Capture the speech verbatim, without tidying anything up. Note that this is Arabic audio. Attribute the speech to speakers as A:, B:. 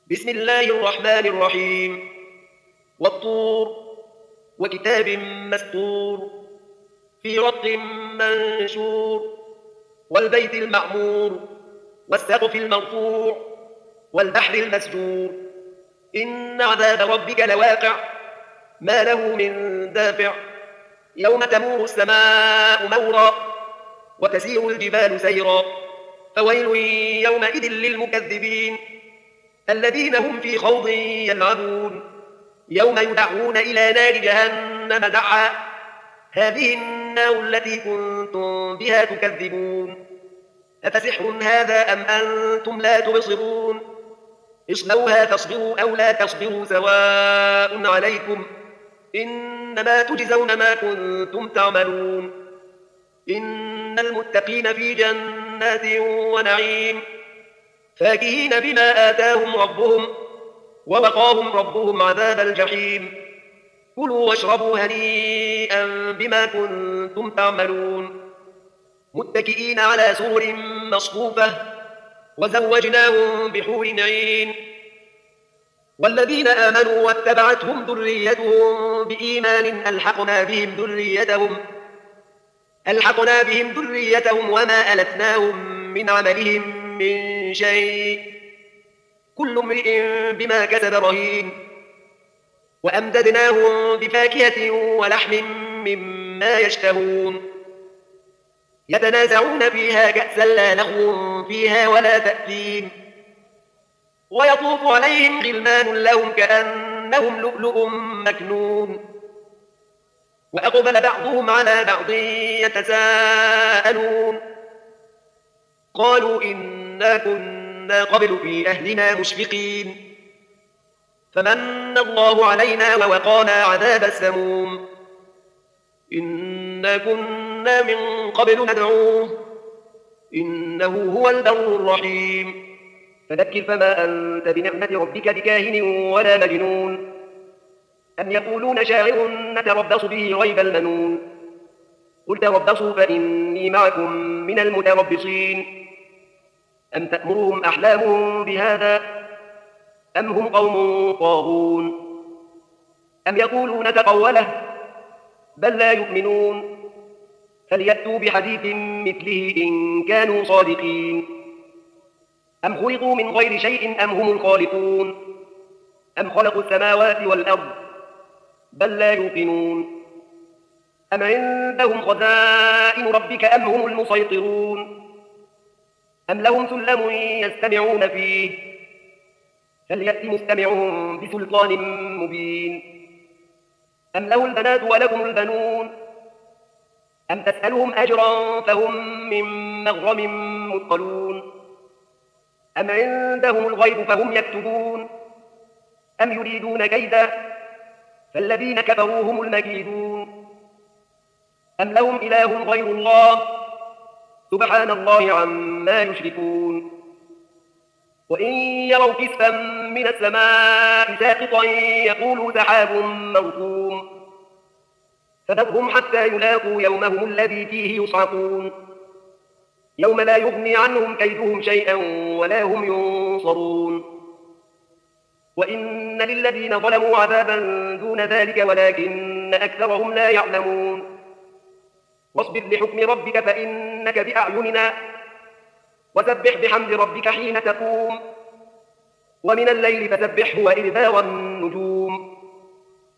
A: بسم الله الرحمن الرحيم. والطور وكتاب مسطور في رق منشور والبيت المعمور والسقف المرفوع والبحر المسجور إن عذاب ربك لواقع ما له من دافع يوم تمور السماء مورا وتسير الجبال سيرا فويل يومئذ للمكذبين الذين هم في خوض يلعبون يوم يدعون إلى نار جهنم دعا هذه النار التي كنتم بها تكذبون أفسحر هذا أم أنتم لا تبصرون اصلوها تصبروا أو لا تصبروا سواء عليكم إنما تجزون ما كنتم تعملون إن المتقين في جنات ونعيم فاكهين بما آتاهم ربهم ووقاهم ربهم عذاب الجحيم كلوا واشربوا هنيئا بما كنتم تعملون متكئين على سرر مصفوفة وزوجناهم بحور عين والذين آمنوا واتبعتهم ذريتهم بإيمان ألحقنا بهم ذريتهم ألحقنا بهم ذريتهم وما ألتناهم من عملهم من شيء كل امرئ بما كسب رهين وأمددناهم بفاكهة ولحم مما يشتهون يتنازعون فيها كأسا لا لغو فيها ولا تأثيم ويطوف عليهم غلمان لهم كأنهم لؤلؤ مكنون وأقبل بعضهم على بعض يتساءلون قالوا إنا كنا قبل في أهلنا مشفقين فمن الله علينا ووقانا عذاب السموم إنا كنا من قبل ندعوه إنه هو البر الرحيم فذكر فما أنت بنعمة ربك بكاهن ولا مجنون أم يقولون شاعر نتربص به ريب المنون قل تربصوا فإني معكم من المتربصين أم تأمرهم أحلامهم بهذا أم هم قوم طاغون أم يقولون تقوله بل لا يؤمنون فليأتوا بحديث مثله إن كانوا صادقين أم خلقوا من غير شيء أم هم الخالقون أم خلقوا السماوات والأرض بل لا يوقنون أم عندهم خزائن ربك أم هم المسيطرون أم لهم سلم يستمعون فيه فليأت مستمعهم بسلطان مبين أم له البنات ولكم البنون أم تسألهم أجرا فهم من مغرم مثقلون أم عندهم الغيب فهم يكتبون أم يريدون كيدا فالذين كفروا هم المكيدون أم لهم إله غير الله سبحان الله عما يشركون وإن يروا كسفا من السماء ساقطا يقولوا سحاب مركوم فذرهم حتى يلاقوا يومهم الذي فيه يصعقون يوم لا يغني عنهم كيدهم شيئا ولا هم ينصرون وإن للذين ظلموا عذابا دون ذلك ولكن أكثرهم لا يعلمون واصبر لحكم ربك فإنك بأعيننا وسبح بحمد ربك حين تقوم ومن الليل فسبحه وإدبار النجوم